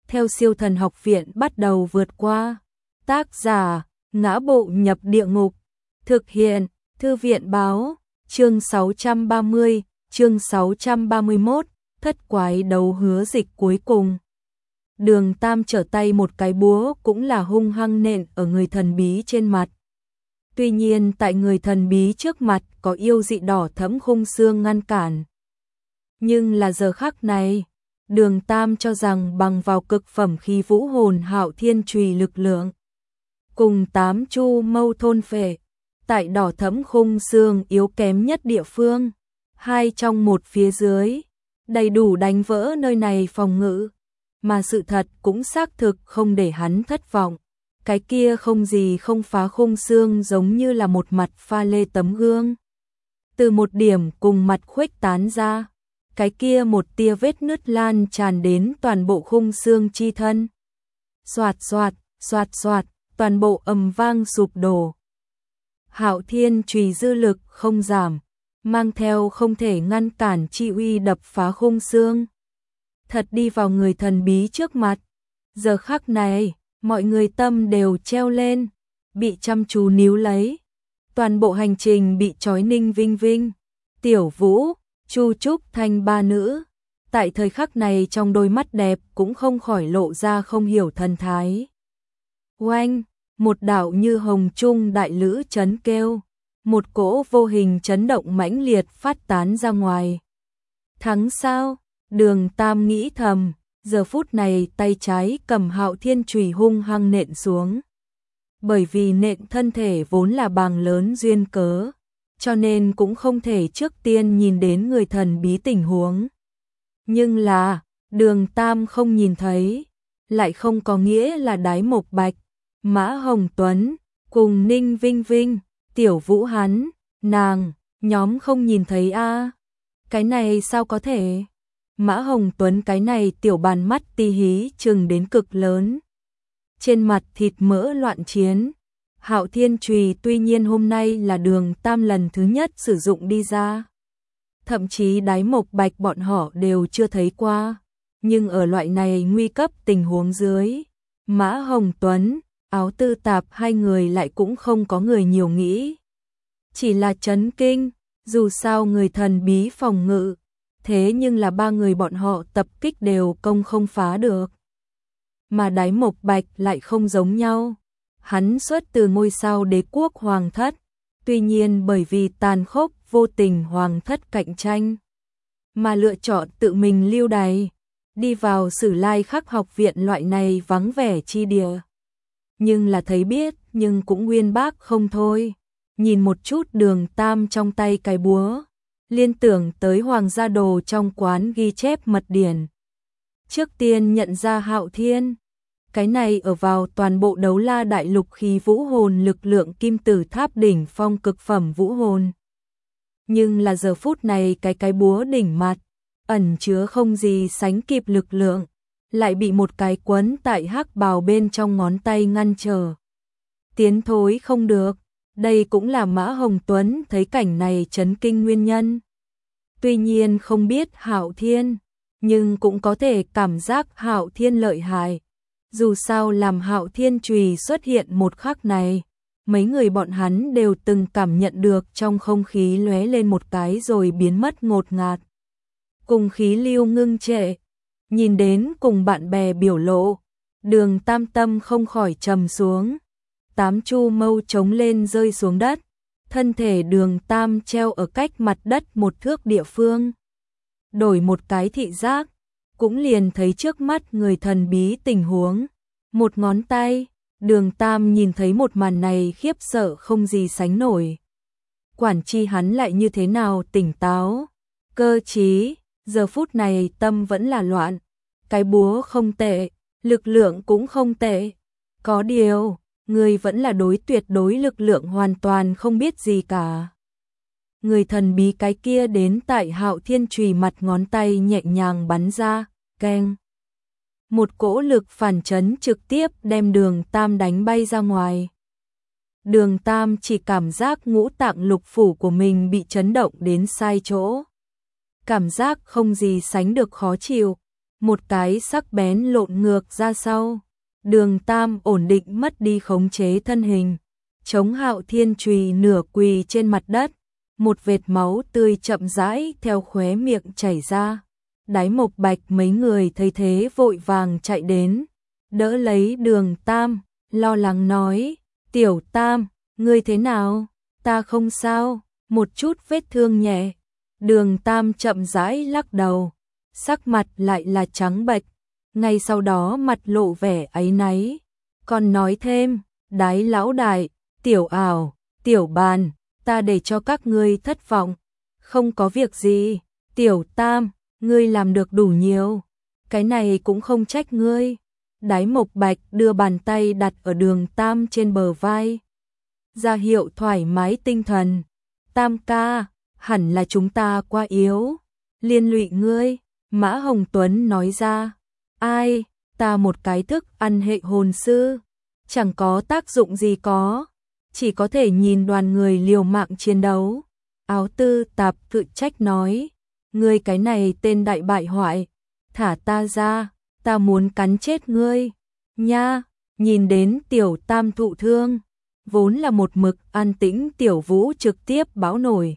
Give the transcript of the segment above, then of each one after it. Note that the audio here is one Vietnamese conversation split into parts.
theo Siêu Thần Học Viện bắt đầu vượt qua. Tác giả: Ngã Bộ Nhập Địa Ngục. Thực hiện: Thư viện báo. Chương 630, chương 631, thất quái đấu hứa dịch cuối cùng. Đường Tam trở tay một cái búa cũng là hung hăng nện ở người thần bí trên mặt. Tuy nhiên tại người thần bí trước mặt có yêu dị đỏ thẫm khung xương ngăn cản. Nhưng là giờ khắc này, Đường Tam cho rằng bằng vào cực phẩm khí vũ hồn Hạo Thiên Chùy lực lượng, cùng 8 chu mâu thôn phệ, tại đỏ thẫm khung xương yếu kém nhất địa phương, 2 trong 1 phía dưới, đầy đủ đánh vỡ nơi này phòng ngự, mà sự thật cũng xác thực không để hắn thất vọng. Cái kia không gì không phá khung xương giống như là một mặt pha lê tấm gương. Từ một điểm cùng mặt khuếch tán ra, cái kia một tia vết nứt lan tràn đến toàn bộ khung xương chi thân. Xoạt xoạt, xoạt xoạt, toàn bộ ầm vang sụp đổ. Hạo Thiên Chùy dư lực không giảm, mang theo không thể ngăn cản chi uy đập phá khung xương. Thật đi vào người thần bí trước mặt. Giờ khắc này, mọi người tâm đều treo lên, bị chăm chú níu lấy. Toàn bộ hành trình bị trói Ninh Vinh Vinh, Tiểu Vũ, Chu Trúc Thanh ba nữ. Tại thời khắc này trong đôi mắt đẹp cũng không khỏi lộ ra không hiểu thần thái. Oanh, một đạo như hồng trung đại lữ chấn kêu, một cỗ vô hình chấn động mãnh liệt phát tán ra ngoài. Thắng sao? Đường Tam nghĩ thầm, giờ phút này tay trái cầm Hạo Thiên Chùy hung hăng nện xuống. Bởi vì nện thân thể vốn là bàng lớn duyên cớ, cho nên cũng không thể trước tiên nhìn đến người thần bí tình huống. Nhưng là, Đường Tam không nhìn thấy, lại không có nghĩa là Đái Mộc Bạch, Mã Hồng Tuấn, cùng Ninh Vinh Vinh, Tiểu Vũ hắn, nàng, nhóm không nhìn thấy a. Cái này sao có thể? Mã Hồng Tuấn cái này tiểu bàn mắt ti hí chừng đến cực lớn. Trên mặt thịt mỡ loạn chiến. Hạo Thiên Chùy tuy nhiên hôm nay là Đường Tam lần thứ nhất sử dụng đi ra. Thậm chí Đái Mộc Bạch bọn họ đều chưa thấy qua. Nhưng ở loại này nguy cấp tình huống dưới, Mã Hồng Tuấn, Áo Tư Tạp hai người lại cũng không có người nhiều nghĩ. Chỉ là chấn kinh, dù sao người thần bí phòng ngự, thế nhưng là 3 người bọn họ tập kích đều công không phá được. Mà Đái Mộc Bạch lại không giống nhau. Hắn xuất từ ngôi sao đế quốc hoàng thất, tuy nhiên bởi vì tàn khốc vô tình hoàng thất cạnh tranh, mà lựa chọn tự mình lưu đày, đi vào Sử Lai Khắc học viện loại này vắng vẻ chi địa. Nhưng là thấy biết, nhưng cũng nguyên bác không thôi. Nhìn một chút Đường Tam trong tay cái búa, liên tưởng tới Hoàng gia đồ trong quán ghi chép mật điển. Trước tiên nhận ra Hạo Thiên, cái này ở vào toàn bộ Đấu La Đại Lục khí vũ hồn lực lượng kim tử tháp đỉnh phong cực phẩm vũ hồn. Nhưng là giờ phút này cái búa đỉnh mặt, ẩn chứa không gì sánh kịp lực lượng, lại bị một cái quấn tại hắc bào bên trong ngón tay ngăn trở. Tiến thối không được. Đây cũng là Mã Hồng Tuấn thấy cảnh này chấn kinh nguyên nhân. Tuy nhiên không biết Hạo Thiên, nhưng cũng có thể cảm giác Hạo Thiên lợi hại. Dù sao làm Hạo Thiên Chùy xuất hiện một khắc này, mấy người bọn hắn đều từng cảm nhận được trong không khí lóe lên một cái rồi biến mất ngột ngạt. Cùng khí lưu ngưng trệ, nhìn đến cùng bạn bè biểu lộ, Đường Tam tâm không khỏi trầm xuống. 8 chu mâu trống lên rơi xuống đất, thân thể Đường Tam treo ở cách mặt đất 1 thước địa phương. Đổi một cái thị giác, cũng liền thấy trước mắt người thần bí tình huống. Một ngón tay, Đường Tam nhìn thấy một màn này khiếp sợ không gì sánh nổi. Quản chi hắn lại như thế nào tỉnh táo, cơ trí, giờ phút này tâm vẫn là loạn. Cái búa không tệ, lực lượng cũng không tệ. Có điều, người vẫn là đối tuyệt đối lực lượng hoàn toàn không biết gì cả. Người thần bí cái kia đến tại Hạo Thiên Chùy mặt ngón tay nhẹ nhàng bắn ra, keng. Một cỗ lực phản chấn trực tiếp đem Đường Tam đánh bay ra ngoài. Đường Tam chỉ cảm giác ngũ tạng lục phủ của mình bị chấn động đến sai chỗ. Cảm giác không gì sánh được khó chịu, một cái sắc bén lộn ngược ra sau. Đường Tam ổn định mất đi khống chế thân hình, chống Hạo Thiên chùy nửa quỳ trên mặt đất, một vệt máu tươi chậm rãi theo khóe miệng chảy ra. Đái Mộc Bạch mấy người thấy thế vội vàng chạy đến, đỡ lấy Đường Tam, lo lắng nói, Tiểu Tam, ngươi thế nào? Ta không sao, một chút vết thương nhẹ. Đường Tam chậm rãi lắc đầu, sắc mặt lại là trắng bệch, ngay sau đó mặt lộ vẻ áy náy, còn nói thêm, Đái lão đại, Tiểu Ảo, Tiểu Bàn, ta để cho các ngươi thất vọng, không có việc gì, Tiểu Tam, ngươi làm được đủ nhiều, cái này cũng không trách ngươi. Đái Mộc Bạch đưa bàn tay đặt ở Đường Tam trên bờ vai, ra hiệu thoải mái tinh thần. Tam ca, hẳn là chúng ta quá yếu, liên lụy ngươi. Mã Hồng Tuấn nói ra, ai, ta một cái thức ăn hệ hồn sư, chẳng có tác dụng gì có, chỉ có thể nhìn đoàn người liều mạng chiến đấu. Áo Tư Tạp tự trách nói, ngươi cái này tên đại bại hoại, thả ta ra, ta muốn cắn chết ngươi, nha. Nhìn đến Tiểu Tam thụ thương, vốn là một mực an tĩnh Tiểu Vũ trực tiếp báo nổi.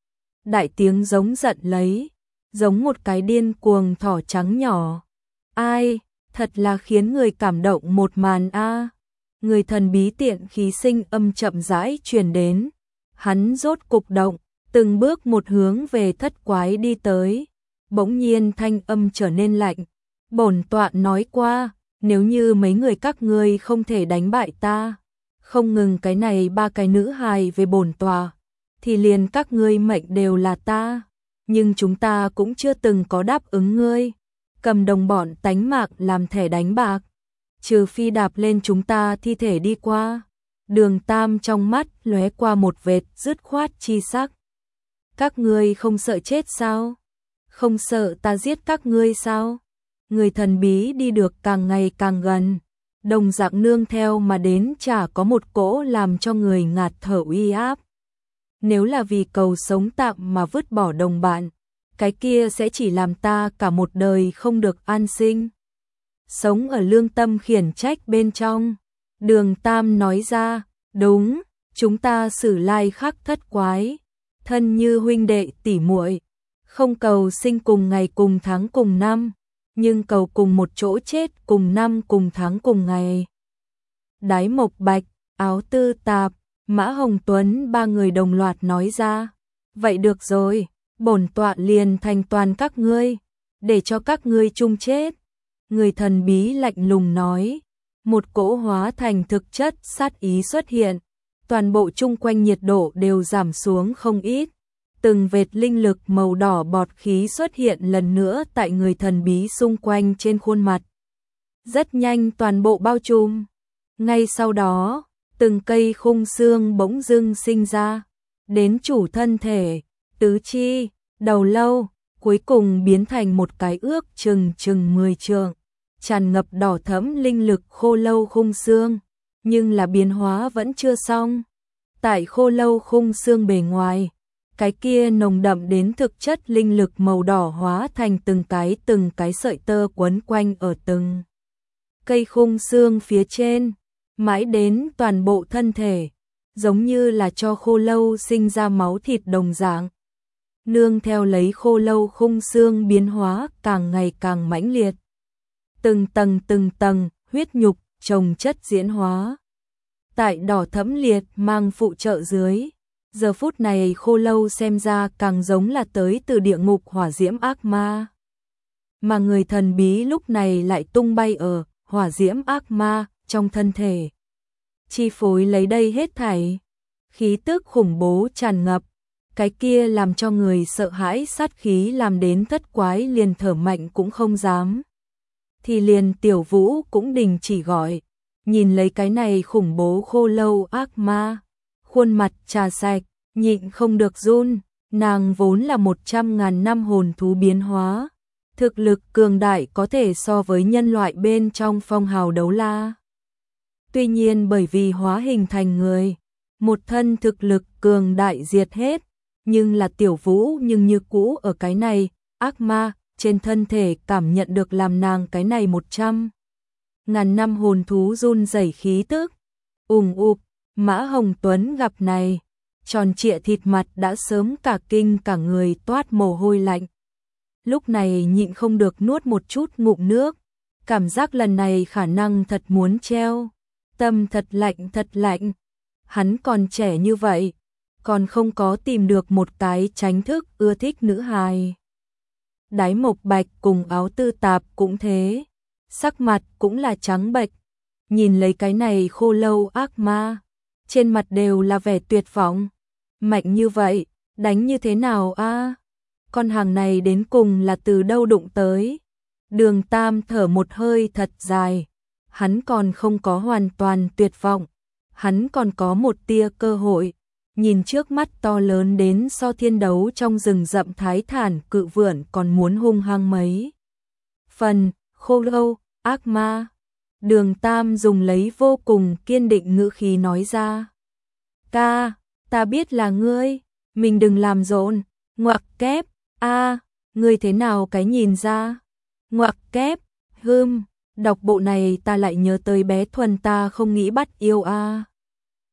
Đại tiếng giống giận lấy, giống một cái điên cuồng thỏ trắng nhỏ. Ai, thật là khiến người cảm động một màn a. Người thần bí tiện khí sinh âm chậm rãi truyền đến, hắn rốt cục động, từng bước một hướng về Thất Quái đi tới. Bỗng nhiên thanh âm trở nên lạnh, bổn tọa nói qua, nếu như mấy người các ngươi không thể đánh bại ta, không ngừng cái này ba cái nữ hài về bổn tọa, thì liền các ngươi mệnh đều là ta. Nhưng chúng ta cũng chưa từng có đáp ứng ngươi, cầm đồng bọn tánh mạng làm thẻ đánh bạc, trừ phi đạp lên chúng ta thi thể đi qua. Đường Tam trong mắt lóe qua một vệt dứt khoát chi sắc. Các ngươi không sợ chết sao? Không sợ ta giết các ngươi sao? Người thần bí đi được càng ngày càng gần, đồng dạng nương theo mà đến chả có một cỗ làm cho người ngạt thở uy áp. Nếu là vì cầu sống tạm mà vứt bỏ đồng bạn, cái kia sẽ chỉ làm ta cả một đời không được an sinh. Sống ở lương tâm khiển trách bên trong. Đường Tam nói ra, đúng, chúng ta xử lai khắc Thất Quái, thân như huynh đệ tỉ muội, không cầu sinh cùng ngày cùng tháng cùng năm, nhưng cầu cùng một chỗ chết cùng năm cùng tháng cùng ngày. Đái Mộc Bạch, Áo Tư Tạp, Mã Hồng Tuấn ba người đồng loạt nói ra, vậy được rồi, bổn tọa liền thành toàn các ngươi, để cho các ngươi chung chết. Người thần bí lạnh lùng nói, một cỗ hóa thành thực chất sát ý xuất hiện, toàn bộ chung quanh nhiệt độ đều giảm xuống không ít. Từng vệt linh lực màu đỏ bọt khí xuất hiện lần nữa tại người thần bí xung quanh trên khuôn mặt. Rất nhanh toàn bộ bao trùm. Ngay sau đó, từng cây khung xương bỗng dưng sinh ra, đến chủ thân thể, tứ chi, đầu lâu, cuối cùng biến thành một cái ước chừng 10 trượng, tràn ngập đỏ thẫm linh lực khô lâu khung xương, nhưng là biến hóa vẫn chưa xong. Tại khô lâu khung xương bề ngoài, cái kia nồng đậm đến thực chất linh lực màu đỏ hóa thành từng cái sợi tơ quấn quanh ở từng cây khung xương phía trên, mãi đến toàn bộ thân thể, giống như là cho khô lâu sinh ra máu thịt đồng dạng. Nương theo lấy khô lâu khung xương biến hóa càng ngày càng mãnh liệt. Từng tầng, huyết nhục, chồng chất diễn hóa. Tại đỏ thẫm liệt mang phụ trợ dưới, giờ phút này khô lâu xem ra càng giống là tới từ địa ngục hỏa diễm ác ma. Mà người thần bí lúc này lại tung bay ở hỏa diễm ác ma trong thân thể, chi phối lấy đây hết thảy. Khí tức khủng bố tràn ngập, cái kia làm cho người sợ hãi sát khí làm đến Thất Quái liền thở mạnh cũng không dám. Thì liền Tiểu Vũ cũng đình chỉ gọi, nhìn lấy cái này khủng bố khô lâu ác ma, khuôn mặt trà sạch, nhịn không được run. Nàng vốn là 100.000 năm hồn thú biến hóa, thực lực cường đại có thể so với nhân loại bên trong phong hào đấu la. Tuy nhiên bởi vì hóa hình thành người, một thân thực lực cường đại diệt hết, nhưng là Tiểu Vũ nhưng như cũ ở cái này ác ma trên thân thể cảm nhận được làm nàng cái này 100.000 năm hồn thú run rẩy khí tức. Ụp, Mã Hồng Tuấn gặp này, tròn trịa thịt mặt đã sớm cả kinh cả người toát mồ hôi lạnh. Lúc này nhịn không được nuốt một chút ngụm nước, cảm giác lần này khả năng thật muốn treo, tâm thật lạnh. Hắn còn trẻ như vậy, còn không có tìm được một cái tránh thức ưa thích nữ hài. Đái Mộc Bạch cùng Áo Tư Tạp cũng thế, sắc mặt cũng là trắng bệch, nhìn lấy cái này khô lâu ác ma, trên mặt đều là vẻ tuyệt vọng. Mạnh như vậy, đánh như thế nào a? Con hàng này đến cùng là từ đâu đụng tới? Đường Tam thở một hơi thật dài, hắn còn không có hoàn toàn tuyệt vọng, hắn còn có một tia cơ hội. Nhìn trước mắt to lớn đến so thiên đấu trong rừng rậm thái thản cự vượn còn muốn hung hăng mấy phần, khô lâu, ác ma. Đường Tam dùng lấy vô cùng kiên định ngữ khí nói ra. Ca, ta biết là ngươi, mình đừng làm rộn, ngoặc kép, ngươi thế nào cái nhìn ra? Ngoặc kép, đọc bộ này ta lại nhớ tới bé Thuần ta không nghĩ bắt yêu